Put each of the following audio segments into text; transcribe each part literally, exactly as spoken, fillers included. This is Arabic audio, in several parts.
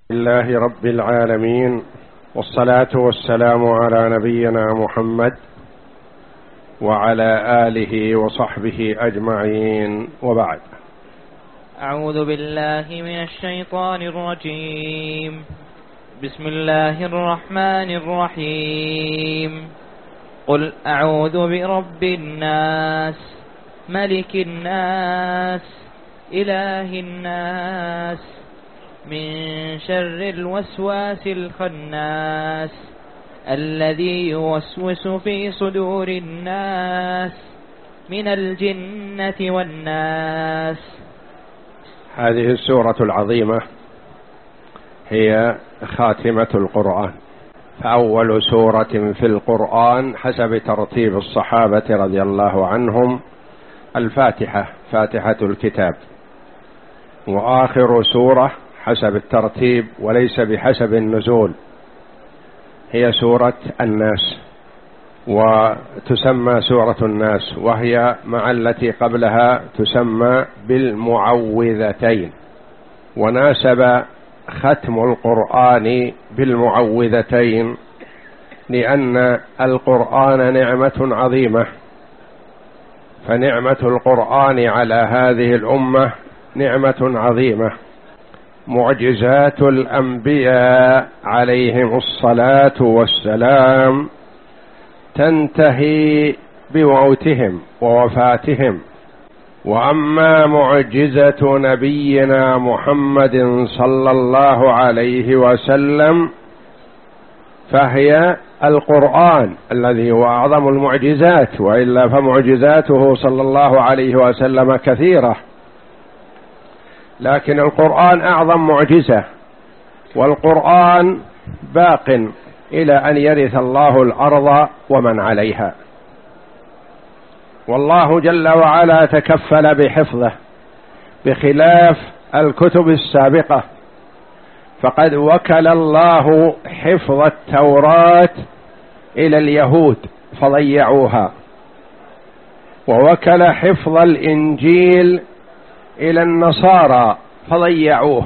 لله رب العالمين، والصلاة والسلام على نبينا محمد وعلى آله وصحبه أجمعين، وبعد. أعوذ بالله من الشيطان الرجيم. بسم الله الرحمن الرحيم. قل أعوذ برب الناس ملك الناس إله الناس من شر الوسواس الخناس الذي يوسوس في صدور الناس من الجنة والناس. هذه السورة العظيمة هي خاتمة القرآن، فأول سورة في القرآن حسب ترتيب الصحابة رضي الله عنهم الفاتحة، فاتحة الكتاب، وآخر سورة حسب الترتيب وليس بحسب النزول هي سورة الناس، وتسمى سورة الناس، وهي مع التي قبلها تسمى بالمعوذتين، وناسب ختم القرآن بالمعوذتين لأن القرآن نعمة عظيمة، فنعمة القرآن على هذه الأمة نعمة عظيمة. معجزات الأنبياء عليهم الصلاة والسلام تنتهي بموتهم ووفاتهم، وأما معجزة نبينا محمد صلى الله عليه وسلم فهي القرآن الذي هو أعظم المعجزات، وإلا فمعجزاته صلى الله عليه وسلم كثيرة، لكن القرآن أعظم معجزة، والقرآن باق إلى أن يرث الله الأرض ومن عليها، والله جل وعلا تكفل بحفظه بخلاف الكتب السابقة، فقد وكل الله حفظ التوراة إلى اليهود فضيعوها، ووكل حفظ الإنجيل إلى النصارى فضيعوه،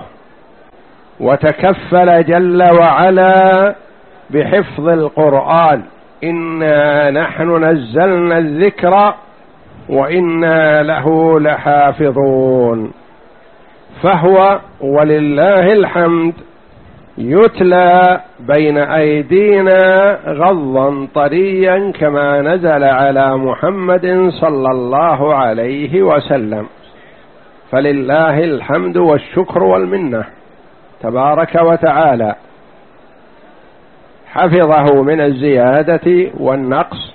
وتكفل جل وعلا بحفظ القرآن: إنا نحن نزلنا الذكر وإنا له لحافظون. فهو ولله الحمد يتلى بين أيدينا غضا طريا كما نزل على محمد صلى الله عليه وسلم، فلله الحمد والشكر والمنة تبارك وتعالى، حفظه من الزيادة والنقص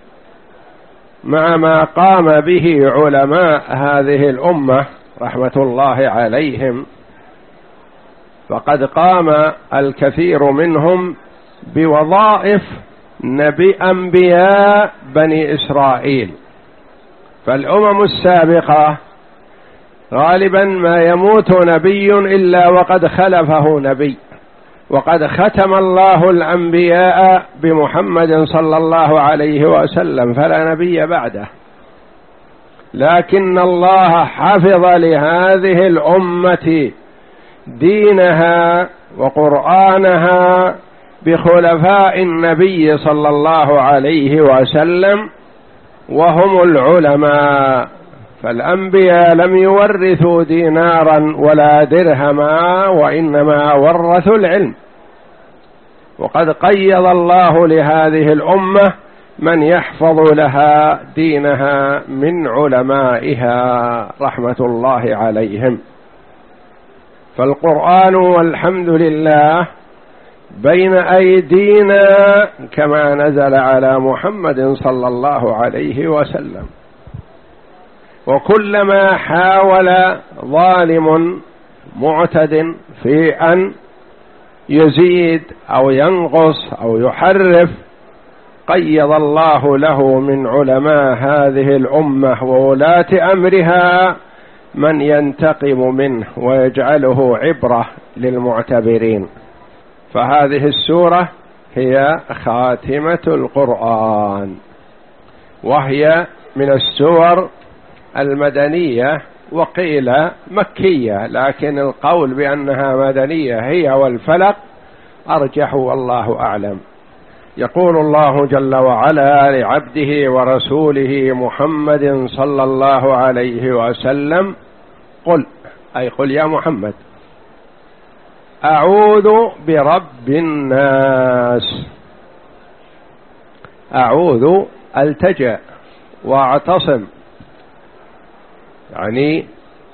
مع ما قام به علماء هذه الأمة رحمة الله عليهم، فقد قام الكثير منهم بوظائف نبي أنبياء بني إسرائيل. فالأمم السابقة غالبا ما يموت نبي إلا وقد خلفه نبي، وقد ختم الله الأنبياء بمحمد صلى الله عليه وسلم فلا نبي بعده، لكن الله حفظ لهذه الأمة دينها وقرآنها بخلفاء النبي صلى الله عليه وسلم وهم العلماء. فالأنبياء لم يورثوا دينارا ولا درهما، وإنما ورثوا العلم، وقد قيض الله لهذه الأمة من يحفظ لها دينها من علمائها رحمة الله عليهم. فالقرآن والحمد لله بين أيدينا كما نزل على محمد صلى الله عليه وسلم، وكلما حاول ظالم معتد في أن يزيد أو ينقص أو يحرف قيض الله له من علماء هذه الأمة وولاة أمرها من ينتقم منه ويجعله عبرة للمعتبرين. فهذه السورة هي خاتمة القرآن، وهي من السور المدنية وقيل مكية، لكن القول بأنها مدنية هي والفلق أرجح والله أعلم. يقول الله جل وعلا لعبده ورسوله محمد صلى الله عليه وسلم: قل، أي قل يا محمد، أعوذ برب الناس. أعوذ التجأ واعتصم، يعني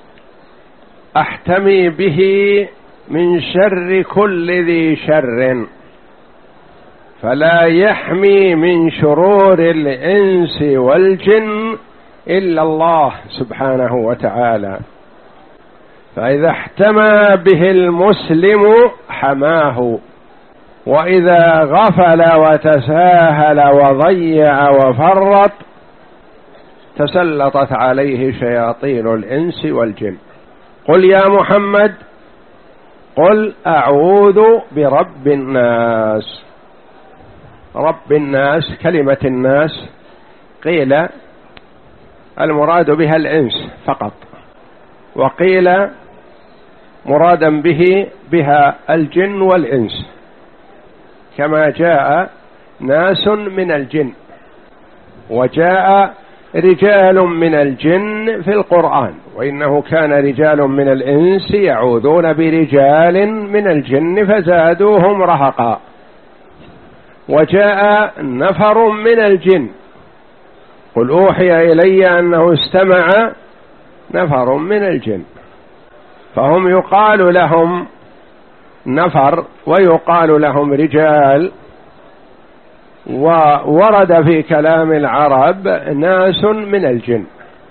أحتمي به من شر كل ذي شر، فلا يحمي من شرور الإنس والجن إلا الله سبحانه وتعالى. فإذا احتمى به المسلم حماه، وإذا غفل وتساهل وضيع وفرط تسلطت عليه شياطين الإنس والجن. قل يا محمد، قل أعوذ برب الناس. رب الناس، كلمة الناس قيل المراد بها الإنس فقط، وقيل مرادا به بها الجن والإنس، كما جاء ناس من الجن وجاء رجال من الجن في القرآن، وإنه كان رجال من الإنس يعوذون برجال من الجن فزادوهم رهقا، وجاء نفر من الجن: قل أوحي إلي أنه استمع نفر من الجن. فهم يقال لهم نفر ويقال لهم رجال، وورد في كلام العرب ناس من الجن.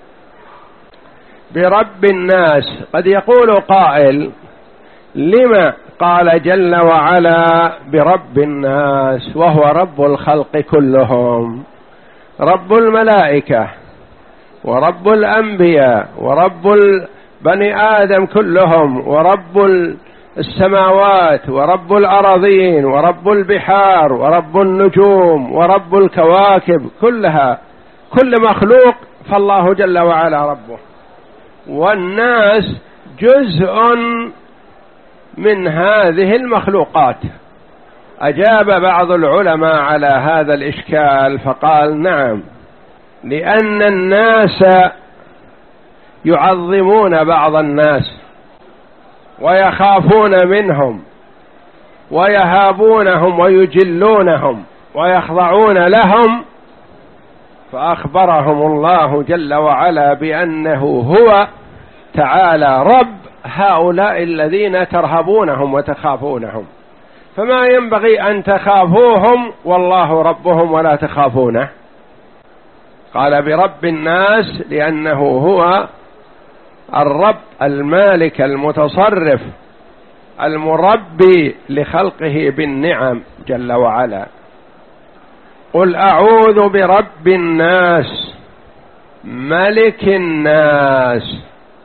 برب الناس، قد يقول قائل: لما قال جل وعلا برب الناس وهو رب الخلق كلهم؟ رب الملائكة ورب الأنبياء ورب بني آدم كلهم ورب السماوات ورب الأراضين ورب البحار ورب النجوم ورب الكواكب كلها، كل مخلوق فالله جل وعلا ربه، والناس جزء من هذه المخلوقات. أجاب بعض العلماء على هذا الإشكال فقال: نعم، لأن الناس يعظمون بعض الناس ويخافون منهم ويهابونهم ويجلونهم ويخضعون لهم، فأخبرهم الله جل وعلا بأنه هو تعالى رب هؤلاء الذين ترهبونهم وتخافونهم، فما ينبغي أن تخافوهم والله ربهم ولا تخافونه. قال برب الناس لأنه هو الرب المالك المتصرف المربي لخلقه بالنعم جل وعلا. قل أعوذ برب الناس ملك الناس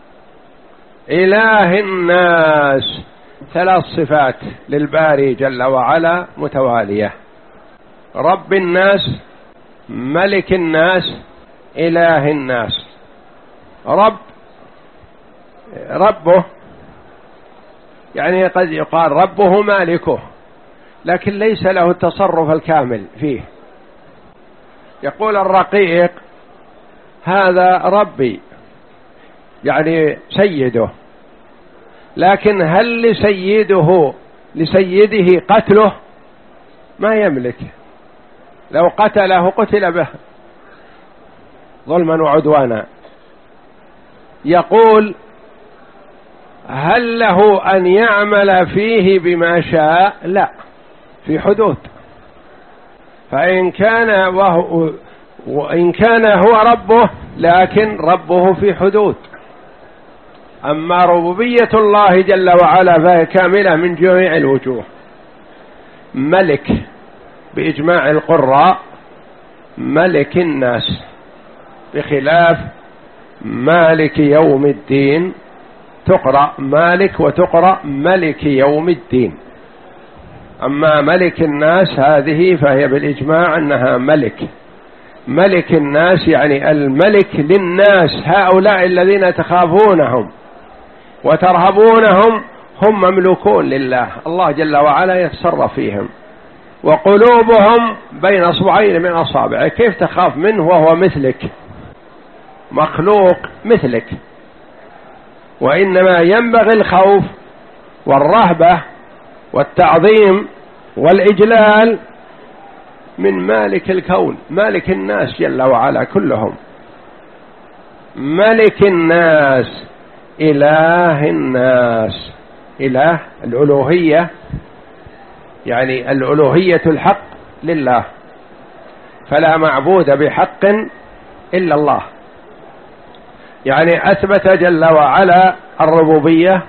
إله الناس. ثلاث صفات للباري جل وعلا متوالية: رب الناس، ملك الناس، إله الناس. رب ربه يعني قد يقال ربه مالكه، لكن ليس له التصرف الكامل فيه. يقول الرقيق: هذا ربي، يعني سيده، لكن هل لسيده لسيده قتله؟ ما يملك، لو قتله قتل به ظلما وعدوانا. يقول: هل له أن يعمل فيه بما شاء؟ لا، في حدود. فإن كان وهو وإن كان هو ربه، لكن ربه في حدود. أما ربوبية الله جل وعلا فهي كاملة من جميع الوجوه. ملك بإجماع القراء ملك الناس، بخلاف مالك يوم الدين، تقرأ مالك وتقرأ ملك يوم الدين. أما ملك الناس هذه فهي بالإجماع أنها ملك، ملك الناس يعني الملك للناس، هؤلاء الذين تخافونهم وترهبونهم هم مملوكون لله، الله جل وعلا يتصرف فيهم، وقلوبهم بين أصبعين من أصابعه. كيف تخاف منه وهو مثلك، مخلوق مثلك؟ وإنما ينبغي الخوف والرهبة والتعظيم والإجلال من مالك الكون، مالك الناس جل وعلا كلهم، ملك الناس، إله الناس. إله الألوهية يعني الألوهية الحق لله، فلا معبود بحق إلا الله، يعني أثبت جل وعلا الربوبية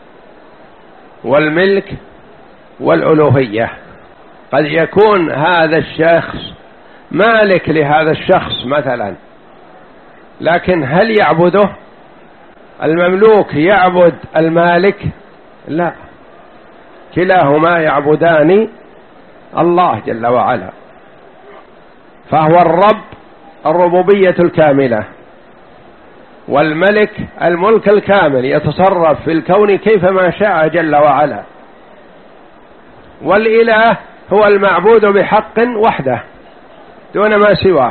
والملك والألوهية. قد يكون هذا الشخص مالك لهذا الشخص مثلا، لكن هل يعبده؟ المملوك يعبد المالك؟ لا، كلاهما يعبدان الله جل وعلا. فهو الرب الربوبية الكاملة، والملك الملك الكامل، يتصرف في الكون كيفما شاء جل وعلا. والإله هو المعبود بحق وحده دون ما سواه،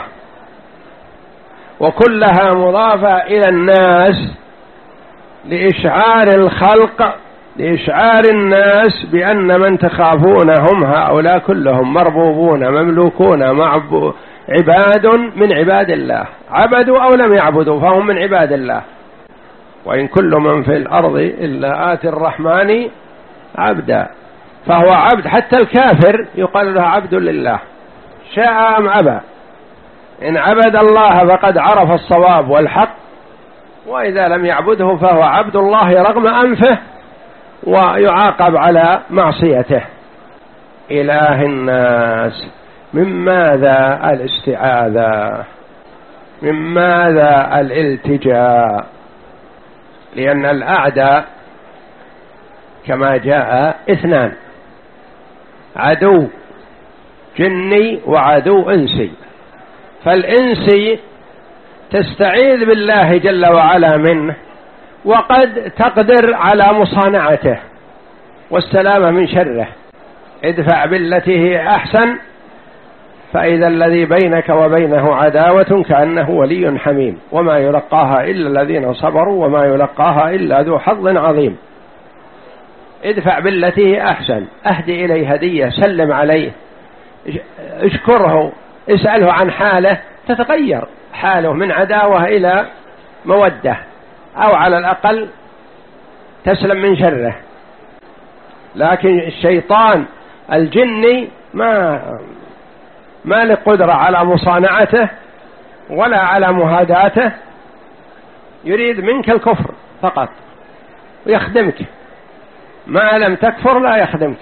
وكلها مضافة إلى الناس لإشعار الخلق، لإشعار الناس بأن من تخافونهم هؤلاء كلهم مربوبون مملوكون عباد من عباد الله، عبدوا أو لم يعبدوا فهم من عباد الله. وإن كل من في الأرض إلا آتي الرحمن عبدا، فهو عبد، حتى الكافر يقال له عبد لله شاء أم أبى. إن عبد الله فقد عرف الصواب والحق، وإذا لم يعبده فهو عبد الله رغم أنفه ويعاقب على معصيته. إله الناس، من ماذا الاستعاذة؟ من ماذا الالتجاء؟ لأن الأعداء كما جاء اثنان، عدو جني وعدو إنسي. فالإنسي تستعيذ بالله جل وعلا منه، وقد تقدر على مصانعته والسلامة من شره. ادفع بالتي هي أحسن فإذا الذي بينك وبينه عداوة كأنه ولي حميم، وما يلقاها إلا الذين صبروا وما يلقاها إلا ذو حظ عظيم. ادفع بالتي هي أحسن، أهدي إليه هدية، سلم عليه، اشكره، اسأله عن حاله، تتغير حاله من عداوة إلى مودة، أو على الأقل تسلم من شره. لكن الشيطان الجني ما ما له قدرة على مصانعته ولا على مهاداته، يريد منك الكفر فقط ويخدمك، ما لم تكفر لا يخدمك.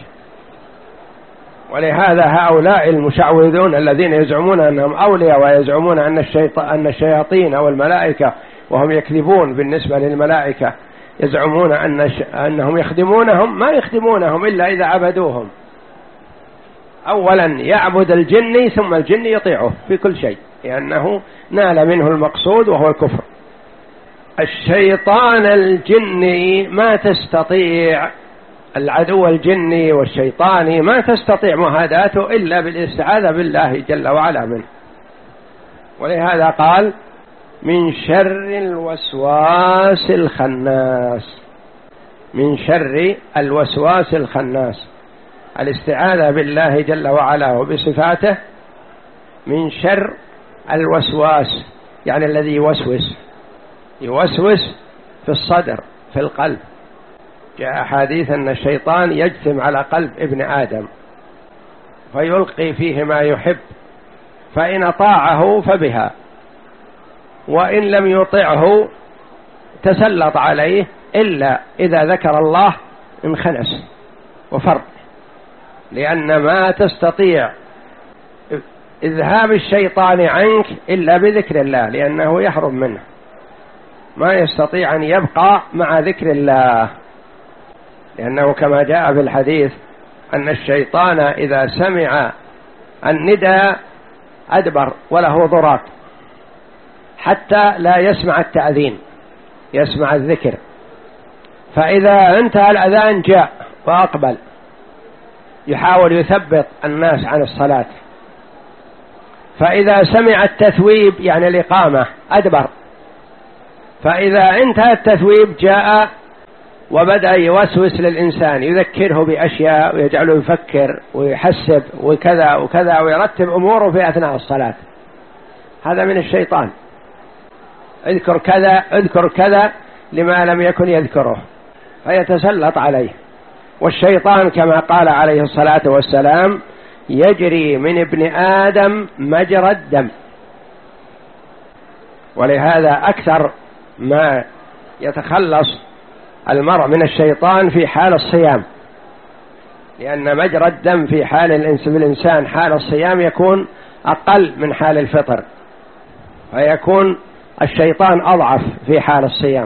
ولهذا هؤلاء المشعوذون الذين يزعمون أنهم أولياء ويزعمون أن الشيطان أن الشياطين أو الملائكة، وهم يكذبون بالنسبة للملائكة، يزعمون أن أنهم يخدمونهم، ما يخدمونهم إلا إذا عبدوهم. أولا يعبد الجني ثم الجن يطيعه في كل شيء، لأنه نال منه المقصود وهو الكفر. الشيطان الجني ما تستطيع، العدو الجني والشيطاني ما تستطيع مهاداته إلا بالاستعاذة بالله جل وعلا منه. ولهذا قال من شر الوسواس الخناس، من شر الوسواس الخناس، الاستعاذة بالله جل وعلا وبصفاته من شر الوسواس، يعني الذي يوسوس يوسوس في الصدر في القلب. جاء حديث أن الشيطان يجثم على قلب ابن آدم فيلقي فيه ما يحب، فإن أطاعه فبها، وإن لم يطعه تسلط عليه، إلا إذا ذكر الله انخنس وفر، لأن ما تستطيع إذهاب الشيطان عنك إلا بذكر الله، لأنه يهرب منه، ما يستطيع أن يبقى مع ذكر الله. لأنه كما جاء في الحديث أن الشيطان إذا سمع النداء أدبر وله ضراط حتى لا يسمع التأذين، يسمع الذكر. فإذا انتهى الأذان جاء وأقبل يحاول يثبط الناس عن الصلاة. فإذا سمع التثويب يعني الإقامة أدبر. فإذا انتهى التثويب جاء وبدأ يوسوس للإنسان، يذكره بأشياء ويجعله يفكر ويحسب وكذا وكذا ويرتب أموره في أثناء الصلاة. هذا من الشيطان، اذكر كذا اذكر كذا لما لم يكن يذكره، فيتسلط عليه. والشيطان كما قال عليه الصلاة والسلام يجري من ابن آدم مجرى الدم. ولهذا أكثر ما يتخلص المرء من الشيطان في حال الصيام، لأن مجرى الدم في حال الإنسان حال الصيام يكون أقل من حال الفطر، فيكون الشيطان أضعف في حال الصيام.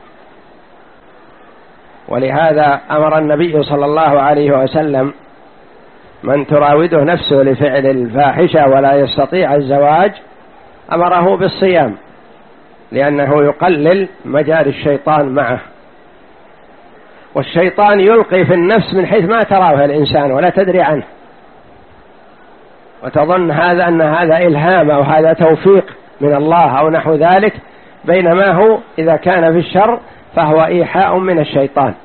ولهذا أمر النبي صلى الله عليه وسلم من تراوده نفسه لفعل الفاحشة ولا يستطيع الزواج أمره بالصيام، لأنه يقلل مجاري الشيطان معه. والشيطان يلقي في النفس من حيث ما تراه الإنسان ولا تدري عنه، وتظن هذا أن هذا إلهام أو هذا توفيق من الله أو نحو ذلك، بينما هو إذا كان في الشر فهو إيحاء من الشيطان،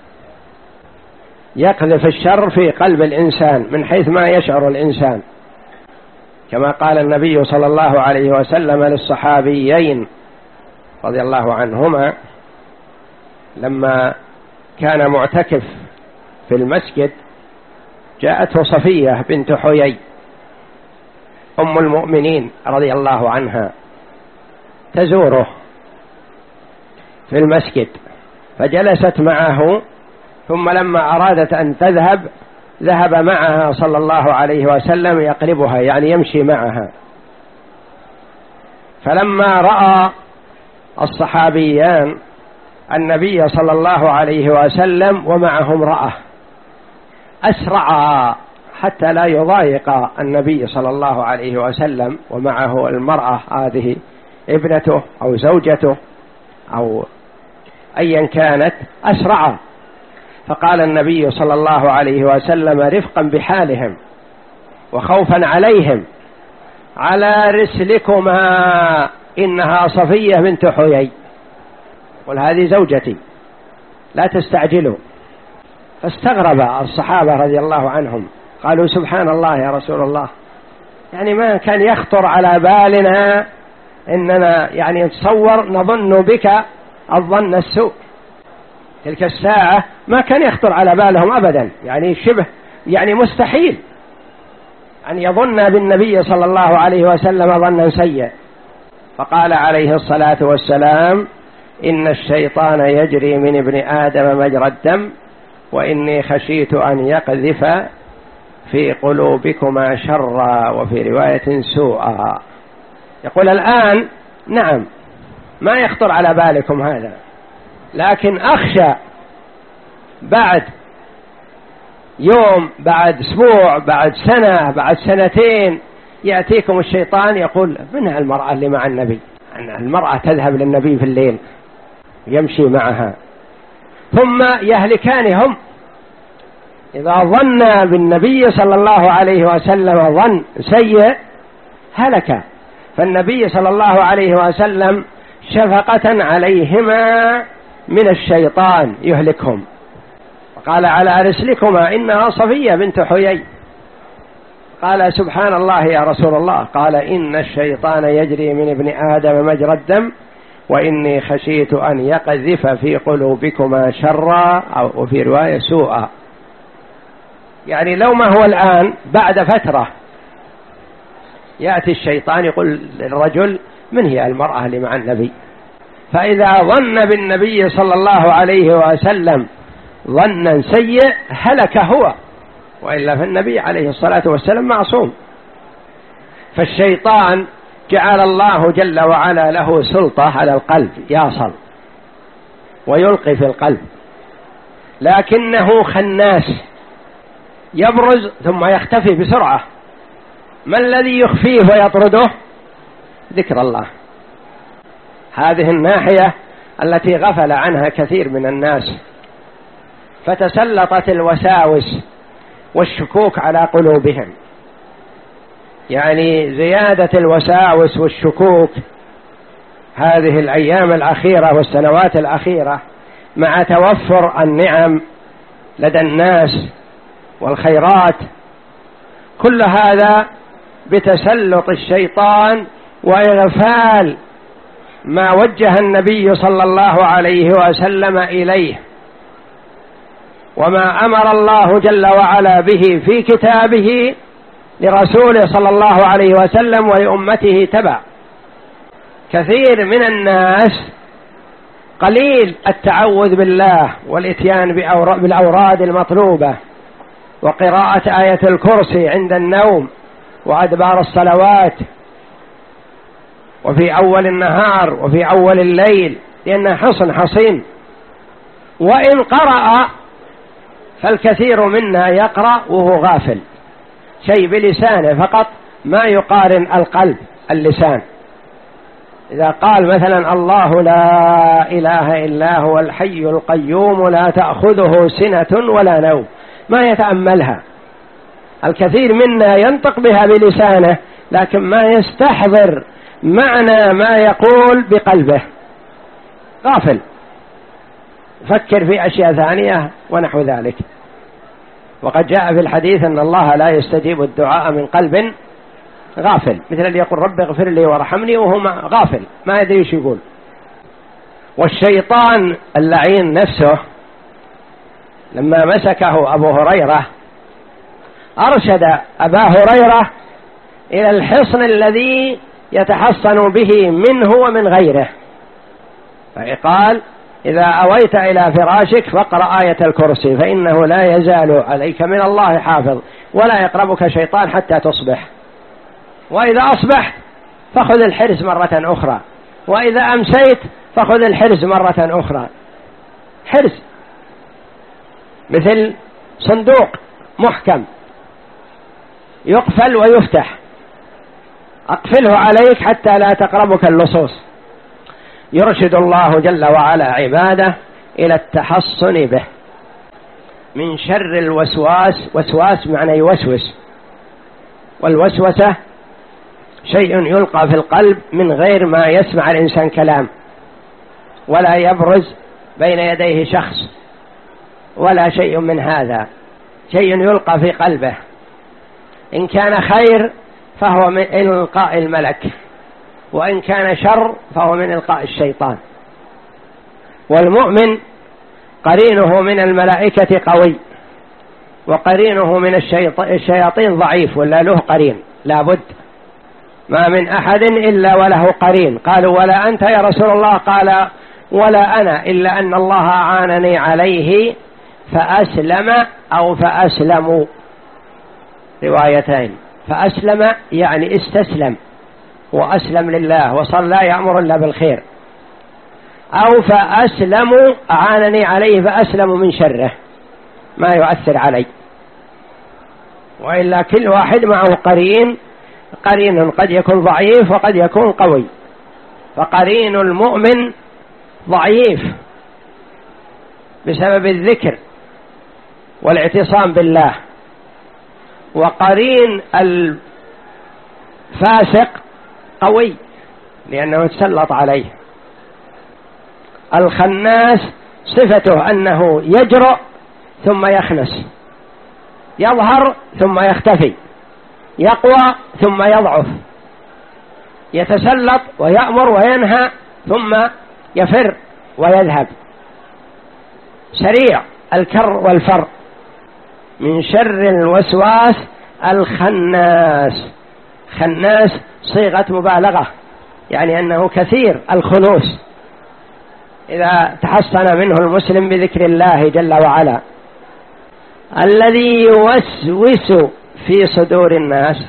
يقذف الشر في قلب الإنسان من حيث ما يشعر الإنسان، كما قال النبي صلى الله عليه وسلم للصحابيين رضي الله عنهما لما كان معتكف في المسجد، جاءته صفية بنت حيي أم المؤمنين رضي الله عنها تزوره في المسجد، فجلست معه، ثم لما أرادت أن تذهب ذهب معها صلى الله عليه وسلم يقلبها يعني يمشي معها. فلما رأى الصحابيان النبي صلى الله عليه وسلم ومعه امرأة أسرعا حتى لا يضايق النبي صلى الله عليه وسلم ومعه المرأة هذه ابنته أو زوجته أو أيا كانت، أسرعا. فقال النبي صلى الله عليه وسلم رفقا بحالهم وخوفا عليهم: على رسلكما إنها صفية بنت حيي، قل هذه زوجتي لا تستعجلوا. فاستغرب الصحابة رضي الله عنهم، قالوا سبحان الله يا رسول الله، يعني ما كان يخطر على بالنا إننا يعني نتصور نظن بك الظن السوء. تلك الساعة ما كان يخطر على بالهم أبدا، يعني شبه يعني مستحيل أن يظن بالنبي صلى الله عليه وسلم ظنا سيئا. فقال عليه الصلاة والسلام: إن الشيطان يجري من ابن آدم مجرى الدم، وإني خشيت أن يقذف في قلوبكما شرا، وفي رواية سوءا. يقول الآن نعم ما يخطر على بالكم هذا، لكن أخشى بعد يوم، بعد أسبوع، بعد سنة، بعد سنتين يأتيكم الشيطان يقول: من المرأة اللي مع النبي؟ المرأة تذهب للنبي في الليل يمشي معها، ثم يهلكان هم. إذا ظن بالنبي صلى الله عليه وسلم ظن سيء هلك. فالنبي صلى الله عليه وسلم شفقة عليهما من الشيطان يهلكهم، قال: على رسلكما إنها صفية بنت حيي. قال: سبحان الله يا رسول الله. قال: إن الشيطان يجري من ابن آدم مجرى الدم، وإني خشيت أن يقذف في قلوبكما شرا، أو في رواية سوءا. يعني لو ما هو الآن بعد فترة يأتي الشيطان يقول للرجل: من هي المرأة اللي مع النبي؟ فإذا ظن بالنبي صلى الله عليه وسلم ظنا سيء هلك هو، وإلا فالنبي عليه الصلاة والسلام معصوم. فالشيطان جعل الله جل وعلا له سلطة على القلب، يصل ويلقي في القلب، لكنه خناس، يبرز ثم يختفي بسرعة، ما الذي يخفيه ويطرده؟ ذكر الله. هذه الناحية التي غفل عنها كثير من الناس، فتسلطت الوساوس والشكوك على قلوبهم، يعني زيادة الوساوس والشكوك هذه الأيام الأخيرة والسنوات الأخيرة مع توفر النعم لدى الناس والخيرات، كل هذا بتسلط الشيطان وإغفال ما وجه النبي صلى الله عليه وسلم إليه وما أمر الله جل وعلا به في كتابه لرسوله صلى الله عليه وسلم ولأمته تبع. كثير من الناس قليل التعوذ بالله والإتيان بالأوراد المطلوبة وقراءة آية الكرسي عند النوم وأدبار الصلوات وفي أول النهار وفي أول الليل، لأنها حصن حصين. وإن قرأ فالكثير منا يقرأ وهو غافل، شيء بلسانه فقط، ما يقارن القلب اللسان. إذا قال مثلا الله لا إله إلا هو الحي القيوم لا تأخذه سنة ولا نوم، ما يتأملها. الكثير منا ينطق بها بلسانه لكن ما يستحضر معنى ما يقول بقلبه، غافل، فكر في أشياء ثانية ونحو ذلك. وقد جاء في الحديث أن الله لا يستجيب الدعاء من قلب غافل، مثل اللي يقول رب اغفر لي وارحمني وهو غافل ما يدري ايش يقول. والشيطان اللعين نفسه لما مسكه أبو هريرة أرشد أبا هريرة إلى الحصن الذي يتحصن به منه ومن غيره، فقال إذا أويت إلى فراشك فاقرأ آية الكرسي فإنه لا يزال عليك من الله حافظ ولا يقربك شيطان حتى تصبح، وإذا أصبحت فخذ الحرز مرة أخرى، وإذا أمسيت فخذ الحرز مرة أخرى. حرز مثل صندوق محكم يقفل ويفتح، أقفله عليك حتى لا تقربك اللصوص. يرشد الله جل وعلا عباده إلى التحصن به من شر الوسواس. وسواس معنى يوسوس، والوسوسة شيء يلقى في القلب من غير ما يسمع الإنسان كلام، ولا يبرز بين يديه شخص ولا شيء من هذا، شيء يلقى في قلبه. إن كان خير فهو من إلقاء الملك، وإن كان شر فهو من إلقاء الشيطان. والمؤمن قرينه من الملائكة قوي، وقرينه من الشياطين ضعيف، ولا له قرين لابد. ما من أحد إلا وله قرين. قالوا ولا أنت يا رسول الله؟ قال ولا أنا، إلا أن الله أعانني عليه فأسلم أو فأسلموا، روايتين. فأسلم يعني استسلم وأسلم لله وصار لا يأمر إلا بالخير، أو فأسلموا أعانني عليه فأسلموا من شره ما يؤثر علي. وإلا كل واحد معه قرين، قرين قد يكون ضعيف وقد يكون قوي. فقرين المؤمن ضعيف بسبب الذكر والاعتصام بالله، وقرين الفاسق قوي لأنه تسلط عليه. الخناس صفته أنه يجرؤ ثم يخنس، يظهر ثم يختفي، يقوى ثم يضعف، يتسلط ويأمر وينهى ثم يفر ويذهب، سريع الكر والفر. من شر الوسواس الخناس. خناس صيغة مبالغة، يعني أنه كثير الخنوس، إذا تحصن منه المسلم بذكر الله جل وعلا. الذي يوسوس في صدور الناس.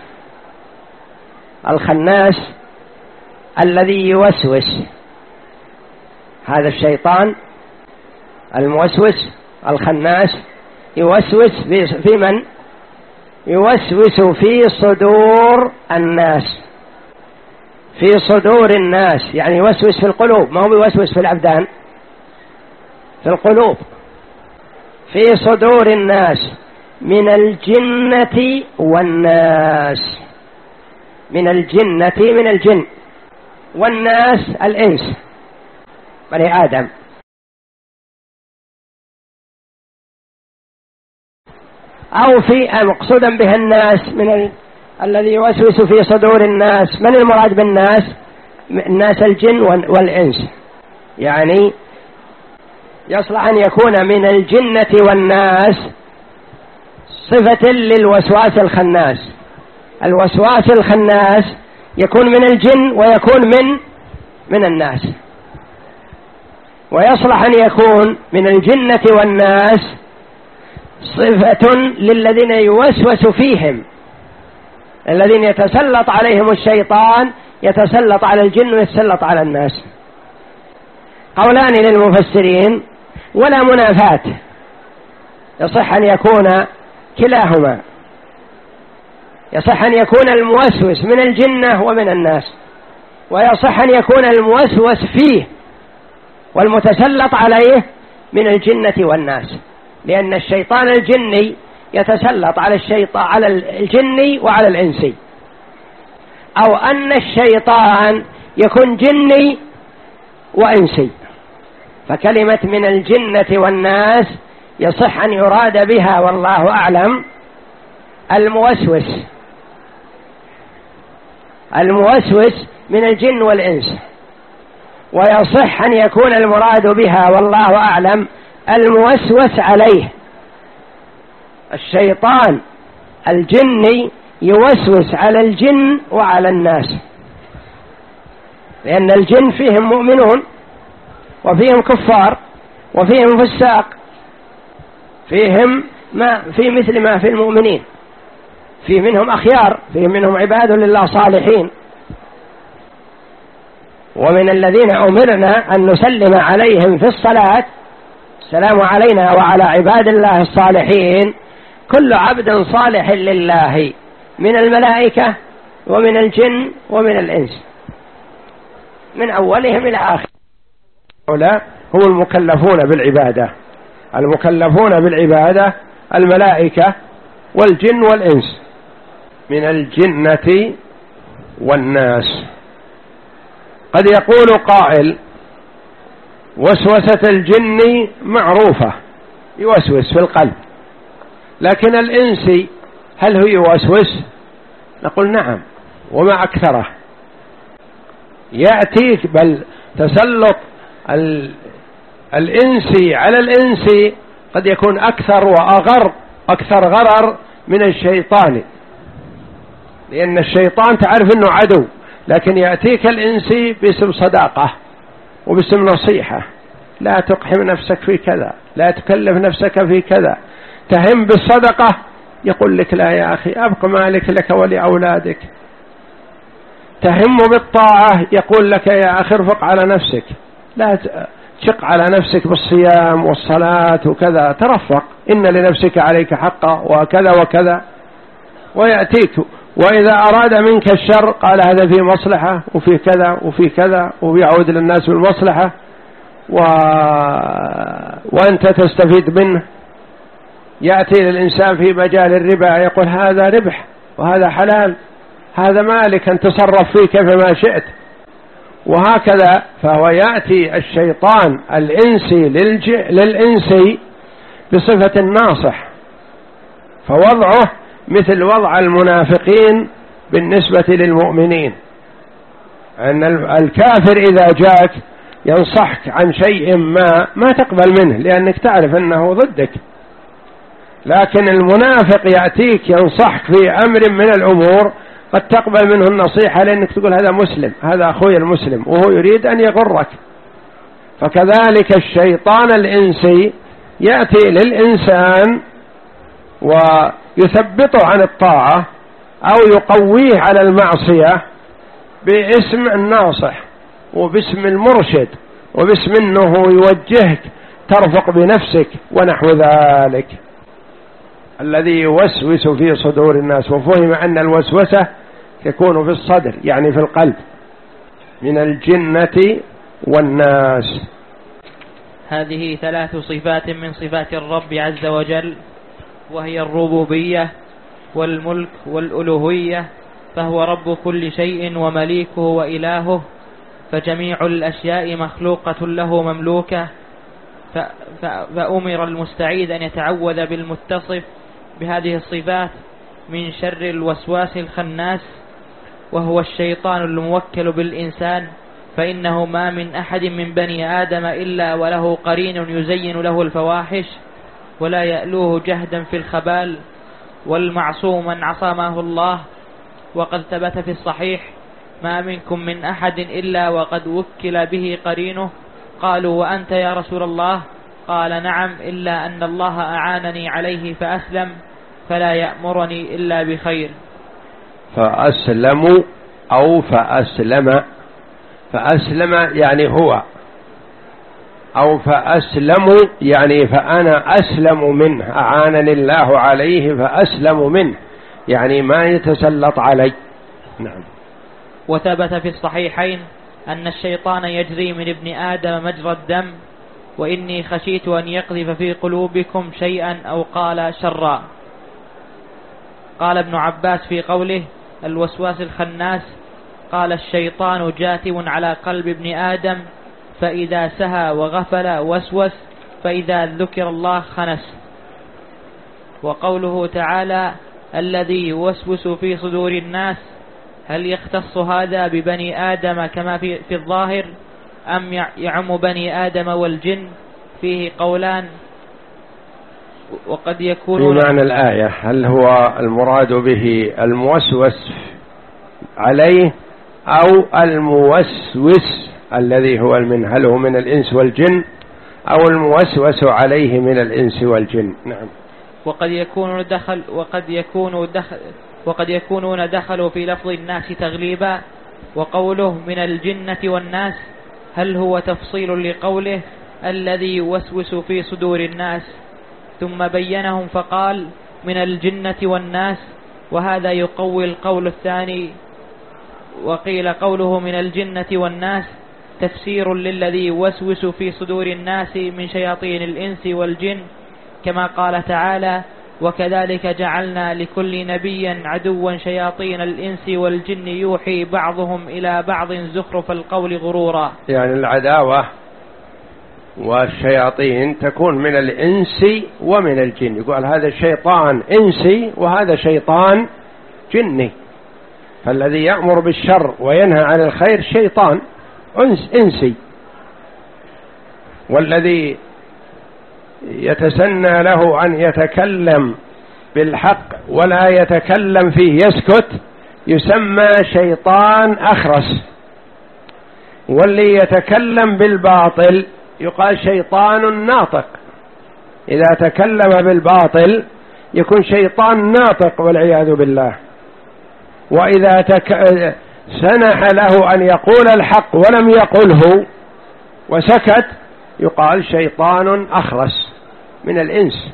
الخناس الذي يوسوس، هذا الشيطان الموسوس الخناس يوسوس في من؟ يوسوس في صدور الناس، في صدور الناس يعني يوسوس في القلوب، ما هو يوسوس في الأبدان، في القلوب، في صدور الناس من الجنة والناس، من الجنة من الجن، والناس الإنس بني آدم. أو في مقصودا بها الناس من ال... الذي يوسوس في صدور الناس، من المراد بالناس؟ الناس الجن والإنس، يعني يصلح أن يكون من الجنة والناس صفة للوسواس الخناس. الوسواس الخناس يكون من الجن ويكون من من الناس، ويصلح أن يكون من الجنة والناس صفة للذين يوسوس فيهم، الذين يتسلط عليهم الشيطان، يتسلط على الجن ويتسلط على الناس. قولان للمفسرين ولا منافاة، يصح أن يكون كلاهما، يصح أن يكون الموسوس من الجنة ومن الناس، ويصح أن يكون الموسوس فيه والمتسلط عليه من الجنة والناس، لأن الشيطان الجني يتسلط على الشيطان على الجني وعلى الإنسي، أو أن الشيطان يكون جني وإنسي. فكلمة من الجنة والناس يصح أن يراد بها والله أعلم الموسوس، الموسوس من الجن والإنس، ويصح أن يكون المراد بها والله أعلم الموسوس عليه. الشيطان الجني يوسوس على الجن وعلى الناس، لأن الجن فيهم مؤمنون وفيهم كفار وفيهم فساق، فيهم ما في مثل ما في المؤمنين، في منهم أخيار، في منهم عباد لله صالحين. ومن الذين أمرنا أن نسلم عليهم في الصلاة السلام علينا وعلى عباد الله الصالحين كل عبد صالح لله من الملائكة ومن الجن ومن الإنس، من أولهم إلى آخر. هؤلاء هم المكلفون بالعبادة، المكلفون بالعبادة الملائكة والجن والإنس، من الجنة والناس. قد يقول قائل وسوسة الجن معروفة، يوسوس في القلب، لكن الإنسي هل هو يوسوس؟ نقول نعم، وما أكثره. يأتيك بل تسلط الإنسي على الإنسي قد يكون أكثر وأغر، أكثر غرر من الشيطان، لأن الشيطان تعرف أنه عدو، لكن يأتيك الإنسي باسم صداقة وباسم نصيحة، لا تقحم نفسك في كذا، لا تكلف نفسك في كذا، تهم بالصدقة يقول لك لا يا أخي أبقى مالك لك ولأولادك، تهم بالطاعة يقول لك يا أخي ارفق على نفسك، لا تشق على نفسك بالصيام والصلاة وكذا، ترفق، إن لنفسك عليك حقا وكذا وكذا. ويأتيك وإذا أراد منك الشر قال هذا فيه مصلحة وفيه كذا وفيه كذا، ويعود للناس بالمصلحة و... وأنت تستفيد منه. يأتي للإنسان في مجال الربا يقول هذا ربح وهذا حلال، هذا مالك أن تصرف فيه كيفما شئت، وهكذا. فهو يأتي الشيطان الإنسي للج... للإنسي بصفة الناصح، فوضعه مثل وضع المنافقين بالنسبة للمؤمنين، أن الكافر إذا جاءك ينصحك عن شيء ما ما تقبل منه لأنك تعرف أنه ضدك، لكن المنافق يأتيك ينصحك في أمر من الأمور قد تقبل منه النصيحة لأنك تقول هذا مسلم، هذا أخوي المسلم، وهو يريد أن يغرك. فكذلك الشيطان الإنسي يأتي للإنسان ويثبطه عن الطاعة أو يقويه على المعصية باسم الناصح وباسم المرشد وباسم أنه يوجهك ترفق بنفسك ونحو ذلك. الذي يوسوس في صدور الناس، وفهم أن الوسوسة تكون في الصدر يعني في القلب، من الجنة والناس. هذه ثلاث صفات من صفات الرب عز وجل، وهي الربوبية والملك والألوهية، فهو رب كل شيء ومليكه وإلهه، فجميع الأشياء مخلوقة له مملوكة، فأمر المستعيذ أن يتعوذ بالمتصف بهذه الصفات من شر الوسواس الخناس، وهو الشيطان الموكل بالإنسان، فإنه ما من أحد من بني آدم إلا وله قرين يزين له الفواحش ولا يألوه جهدا في الخبال، والمعصوم من عصمه الله. وقد ثبت في الصحيح: ما منكم من أحد إلا وقد وكل به قرينه. قالوا: وأنت يا رسول الله؟ قال: نعم، إلا أن الله أعانني عليه فأسلم، فلا يأمرني إلا بخير. فأسلموا أو فأسلم، فأسلم يعني هو، أو فأسلموا يعني فأنا أسلم منه، أعانني الله عليه فأسلم منه، يعني ما يتسلط علي. نعم. وثبت في الصحيحين أن الشيطان يجري من ابن آدم مجرى الدم، وإني خشيت أن يقذف في قلوبكم شيئا أو قال شرا. قال ابن عباس في قوله الوسواس الخناس: قال الشيطان جاثم على قلب ابن آدم، فإذا سهى وغفل وسوس، فإذا ذكر الله خنس. وقوله تعالى: الذي يوسوس في صدور الناس، هل يختص هذا ببني آدم كما في, في الظاهر، أم يعم بني آدم والجن؟ فيه قولان، وقد يكون في معنى الآية هل هو المراد به الموسوس عليه أو الموسوس الذي هو من هل هو من الإنس والجن أو الموسوس عليه من الإنس والجن. نعم. وقد يكون دخل وقد يكون دخل وقد يكونون دخلوا في لفظ الناس تغليبا. وقوله من الجنة والناس هل هو تفصيل لقوله الذي يوسوس في صدور الناس، ثم بينهم فقال من الجنة والناس، وهذا يقوي القول الثاني. وقيل قوله من الجنة والناس تفسير للذي يوسوس في صدور الناس من شياطين الإنس والجن، كما قال تعالى: وكذلك جعلنا لكل نبي عدوا شياطين الإنس والجن يوحي بعضهم إلى بعض زخرف القول غرورا. يعني العداوة والشياطين تكون من الإنس ومن الجن، يقول هذا شيطان إنسي وهذا شيطان جني، فالذي يأمر بالشر وينهى عن الخير شيطان أنس إنسي، والذي يتسنى له أن يتكلم بالحق ولا يتكلم فيه يسكت يسمى شيطان أخرس، واللي يتكلم بالباطل يقال شيطان ناطق. إذا تكلم بالباطل يكون شيطان ناطق والعياذ بالله. وإذا تك... سنح له أن يقول الحق ولم يقله وسكت يقال شيطان أخرس من الإنس.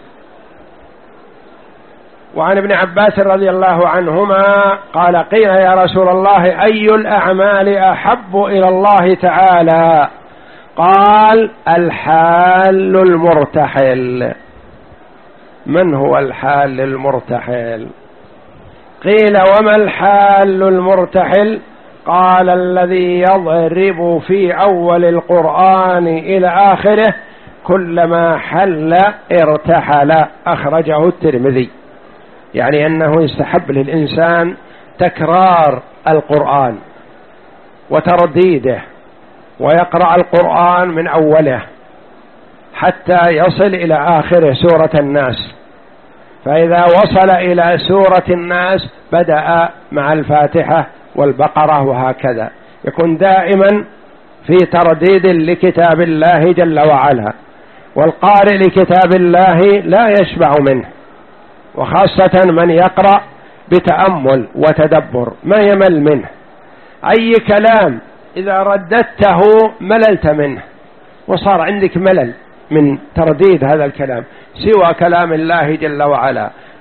وعن ابن عباس رضي الله عنهما قال: قيل يا رسول الله أي الأعمال أحب إلى الله تعالى؟ قال: الحال المرتحل. من هو الحال المرتحل؟ قيل: وما الحال المرتحل؟ قال: الذي يضرب في أول القرآن إلى آخره كلما حل ارتحل. أخرجه الترمذي. يعني أنه يستحب للإنسان تكرار القرآن وترديده، ويقرأ القرآن من أوله حتى يصل إلى آخره سورة الناس، فإذا وصل إلى سورة الناس بدأ مع الفاتحة والبقرة، وهكذا يكون دائما في ترديد لكتاب الله جل وعلا. والقارئ لكتاب الله لا يشبع منه، وخاصة من يقرأ بتأمل وتدبر ما يمل منه. أي كلام إذا رددته مللت منه وصار عندك ملل من ترديد هذا الكلام، سوى كلام الله جل وعلا.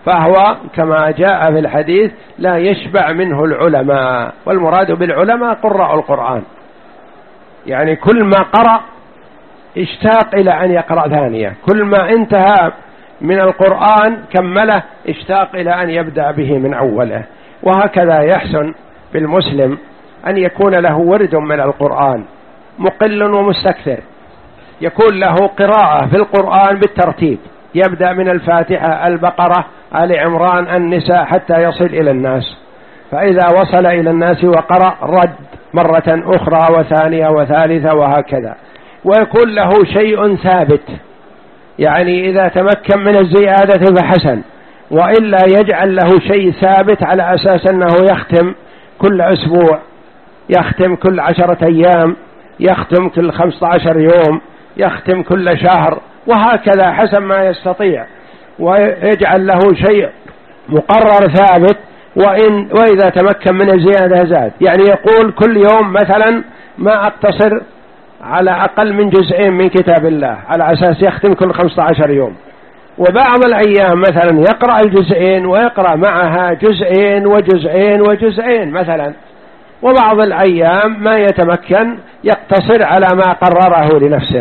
فهو كما جاء في الحديث لا يشبع منه العلماء، والمراد بالعلماء قراء القرآن، يعني كل ما قرأ اشتاق إلى أن يقرأ ثانية، كل ما انتهى من القرآن كمله اشتاق إلى أن يبدأ به من أوله. وهكذا يحسن بالمسلم أن يكون له ورد من القرآن مقل ومستكثر، يكون له قراءة في القرآن بالترتيب، يبدأ من الفاتحة، البقرة، آل عمران، النساء، حتى يصل إلى الناس، فإذا وصل إلى الناس وقرأ رد مرة أخرى وثانية وثالثة وهكذا، ويكون له شيء ثابت، يعني إذا تمكن من الزيادة فحسن، وإلا يجعل له شيء ثابت على أساس أنه يختم كل أسبوع، يختم كل عشرة أيام، يختم كل خمسة عشر يوم، يختم كل شهر، وهكذا حسب ما يستطيع، ويجعل له شيء مقرر ثابت، وإن وإذا تمكن من الزيادة زاد، يعني يقول كل يوم مثلا ما أقتصر على أقل من جزئين من كتاب الله، على أساس يختم كل خمسة عشر يوم، وبعض الأيام مثلا يقرأ الجزئين ويقرأ معها جزئين وجزئين وجزئين مثلا، وبعض الأيام ما يتمكن يقتصر على ما قرره لنفسه.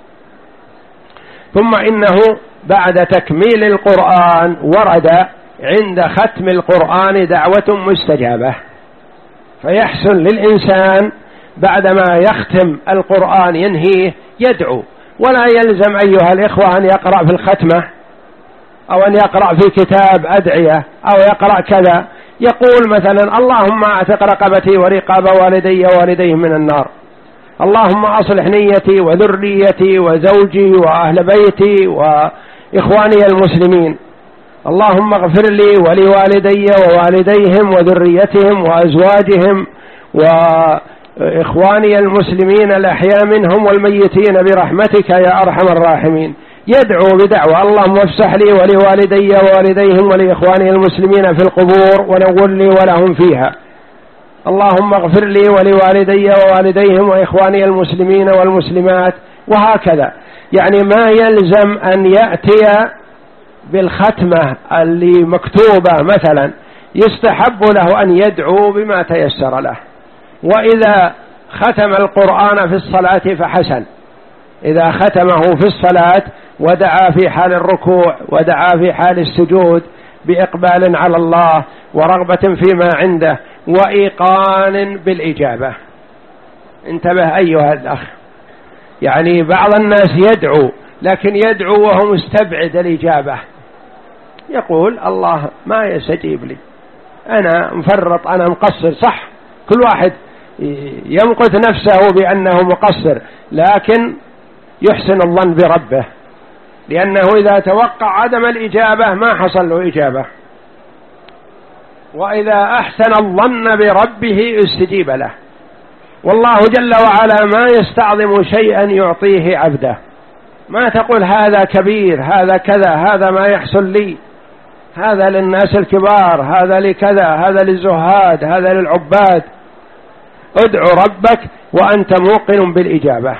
ثم إنه بعد تكميل القرآن ورد عند ختم القرآن دعوة مستجابة، فيحسن للإنسان بعدما يختم القرآن ينهيه يدعو، ولا يلزم أيها الإخوة أن يقرأ في الختمة أو أن يقرأ في كتاب أدعية أو يقرأ كذا، يقول مثلا اللهم أعتق رقبتي ورقاب والدي ووالديهم من النار، اللهم أصلح نيتي وذريتي وزوجي وأهل بيتي وإخواني المسلمين، اللهم اغفر لي ولوالدي ووالديهم وذريتهم وأزواجهم وإخواني المسلمين الأحياء منهم والميتين برحمتك يا أرحم الراحمين. يدعو بدعوة اللهم افسح لي ولوالدي ووالديهم ولإخواني المسلمين في القبور ونور لي ولهم فيها، اللهم اغفر لي ولوالدي ووالديهم وإخواني المسلمين والمسلمات، وهكذا. يعني ما يلزم أن يأتي بالختمة اللي مكتوبة مثلا، يستحب له أن يدعو بما تيسر له. وإذا ختم القرآن في الصلاة فحسن، إذا ختمه في الصلاة ودعا في حال الركوع ودعا في حال السجود بإقبال على الله ورغبة فيما عنده وإيقان بالإجابة. انتبه أيها الأخ، يعني بعض الناس يدعو لكن يدعو وهو مستبعد الإجابة، يقول الله ما يستجيب لي، أنا مفرط، أنا مقصر. صح، كل واحد يمقت نفسه بأنه مقصر، لكن يحسن الظن بربه، لأنه إذا توقع عدم الإجابة ما حصل له إجابة، وإذا أحسن الظن بربه استجيب له. والله جل وعلا ما يستعظم شيئا يعطيه عبده، ما تقول هذا كبير، هذا كذا، هذا ما يحصل لي، هذا للناس الكبار، هذا لكذا، هذا للزهاد، هذا للعباد. ادعو ربك وأنت موقن بالإجابة،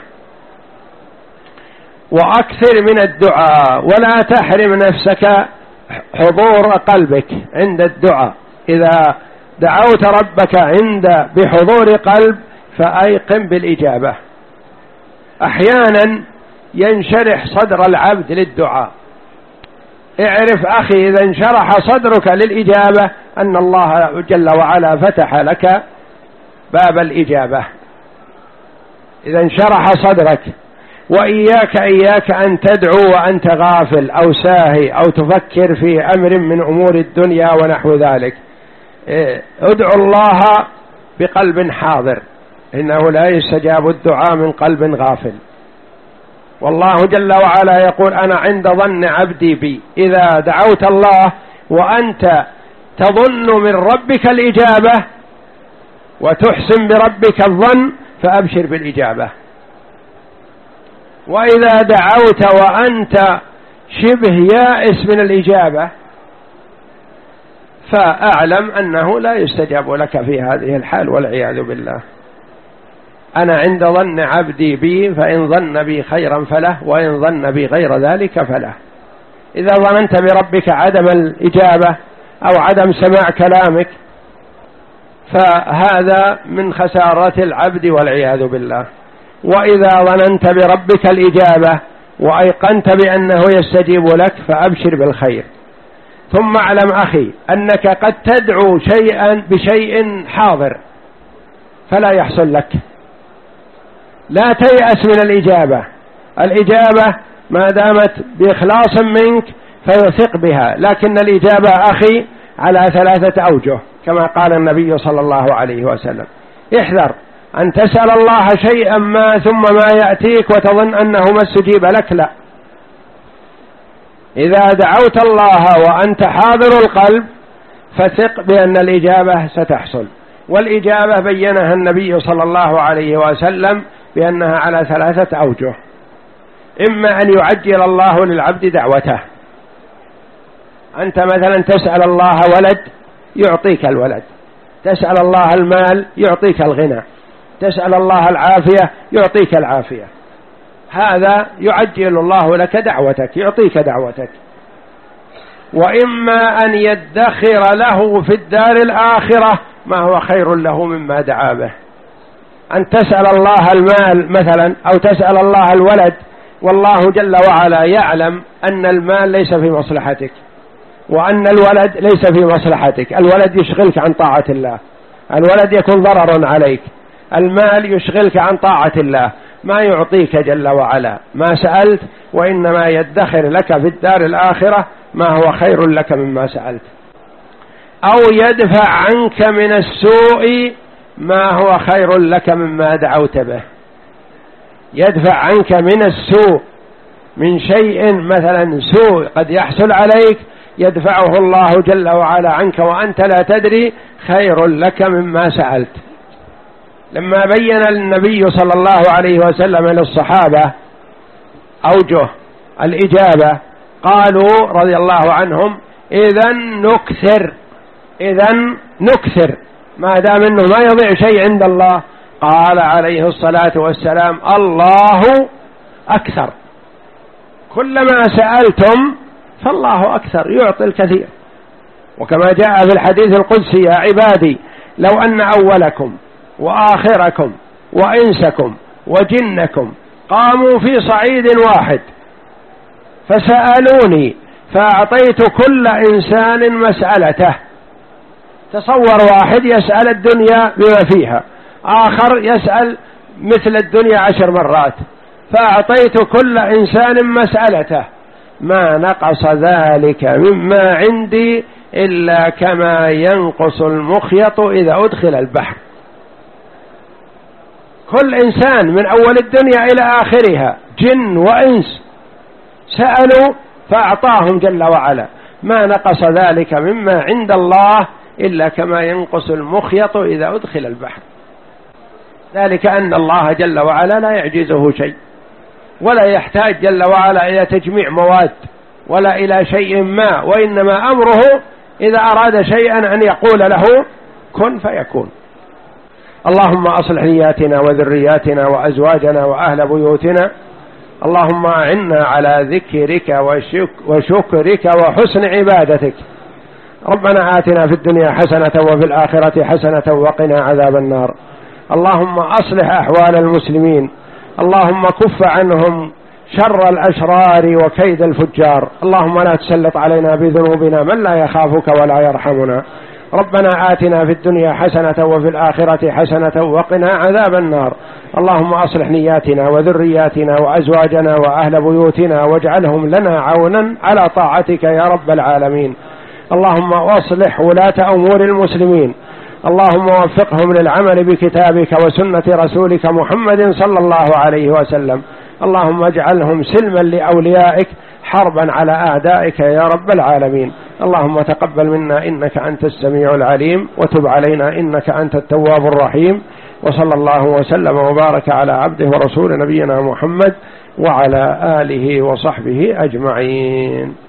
وأكثر من الدعاء، ولا تحرم نفسك حضور قلبك عند الدعاء. إذا دعوت ربك عند بحضور قلب فأيقن بالإجابة. أحيانا ينشرح صدر العبد للدعاء، اعرف أخي إذا انشرح صدرك للإجابة أن الله جل وعلا فتح لك باب الإجابة، إذا انشرح صدرك. وإياك إياك أن تدعو وأنت غافل أو ساهي أو تفكر في أمر من أمور الدنيا ونحو ذلك. ادعو الله بقلب حاضر، إنه لا يستجاب الدعاء من قلب غافل. والله جل وعلا يقول أنا عند ظن عبدي بي. إذا دعوت الله وأنت تظن من ربك الإجابة وتحسن بربك الظن فأبشر بالإجابة. وإذا دعوت وأنت شبه يائس من الإجابة فأعلم أنه لا يستجاب لك في هذه الحال والعياذ بالله. أنا عند ظن عبدي بي، فإن ظن بي خيرا فله، وإن ظن بي غير ذلك فله. إذا ظننت بربك عدم الإجابة أو عدم سماع كلامك فهذا من خسارة العبد والعياذ بالله. وإذا ظننت بربك الإجابة وأيقنت بأنه يستجيب لك فأبشر بالخير. ثم اعلم أخي أنك قد تدعو شيئا بشيء حاضر فلا يحصل لك. لا تيأس من الإجابة، الإجابة ما دامت بإخلاص منك فيثق بها، لكن الإجابة أخي على ثلاثة أوجه كما قال النبي صلى الله عليه وسلم: احذر أن تسأل الله شيئا ما ثم ما يأتيك وتظن أنه ما استجيب لك، لا. إذا دعوت الله وأنت حاضر القلب فثق بأن الإجابة ستحصل. والإجابة بينها النبي صلى الله عليه وسلم بأنها على ثلاثة أوجه: إما أن يعجل الله للعبد دعوته، أنت مثلا تسأل الله ولد يعطيك الولد، تسأل الله المال يعطيك الغنى، تسأل الله العافية يعطيك العافية، هذا يعجل الله لك دعوتك، يعطيك دعوتك. وإما أن يدخر له في الدار الآخرة ما هو خير له مما دعا به. أن تسأل الله المال مثلا أو تسأل الله الولد والله جل وعلا يعلم أن المال ليس في مصلحتك وأن الولد ليس في مصلحتك، الولد يشغلك عن طاعة الله، الولد يكون ضرر عليك، المال يشغلك عن طاعة الله، ما يعطيك جل وعلا ما سألت، وإنما يدخر لك في الدار الآخرة ما هو خير لك مما سألت. أو يدفع عنك من السوء ما هو خير لك مما دعوت به. يدفع عنك من السوء، من شيء مثلا سوء قد يحصل عليك يدفعه الله جل وعلا عنك وأنت لا تدري، خير لك مما سألت. لما بين النبي صلى الله عليه وسلم للصحابة أوجه الإجابة قالوا رضي الله عنهم: إذن نكثر، إذن نكثر، ما دام إنه ما يضيع شيء عند الله. قال عليه الصلاة والسلام: الله أكثر، كلما سألتم فالله أكثر يعطي الكثير. وكما جاء في الحديث القدسي: يا عبادي لو أن أولكم وآخركم وإنسكم وجنكم قاموا في صعيد واحد فسألوني فأعطيت كل إنسان مسألته. تصور واحد يسأل الدنيا بما فيها، آخر يسأل مثل الدنيا عشر مرات، فأعطيت كل إنسان مسألته، ما نقص ذلك مما عندي إلا كما ينقص المخيط إذا أدخل البحر. كل إنسان من أول الدنيا إلى آخرها جن وإنس سألوا فأعطاهم جل وعلا، ما نقص ذلك مما عند الله إلا كما ينقص المخيط إذا أدخل البحر. ذلك أن الله جل وعلا لا يعجزه شيء، ولا يحتاج جل وعلا إلى تجميع مواد ولا إلى شيء ما، وإنما أمره إذا أراد شيئا أن يقول له كن فيكون. اللهم أصلح نياتنا وذرياتنا وأزواجنا وأهل بيوتنا، اللهم أعنا على ذكرك وشكرك وحسن عبادتك. ربنا آتنا في الدنيا حسنة وفي الآخرة حسنة وقنا عذاب النار. اللهم أصلح أحوال المسلمين، اللهم كف عنهم شر الأشرار وكيد الفجار. اللهم لا تسلط علينا بذنوبنا من لا يخافك ولا يرحمنا. ربنا آتنا في الدنيا حسنة وفي الآخرة حسنة وقنا عذاب النار. اللهم أصلح نياتنا وذرياتنا وأزواجنا وأهل بيوتنا واجعلهم لنا عونا على طاعتك يا رب العالمين. اللهم أصلح ولاة أمور المسلمين، اللهم وفقهم للعمل بكتابك وسنة رسولك محمد صلى الله عليه وسلم. اللهم اجعلهم سلما لأوليائك حربا على أعدائك يا رب العالمين. اللهم تقبل منا إنك أنت السميع العليم، وتب علينا إنك أنت التواب الرحيم. وصلى الله وسلم وبارك على عبده ورسول نبينا محمد وعلى آله وصحبه أجمعين.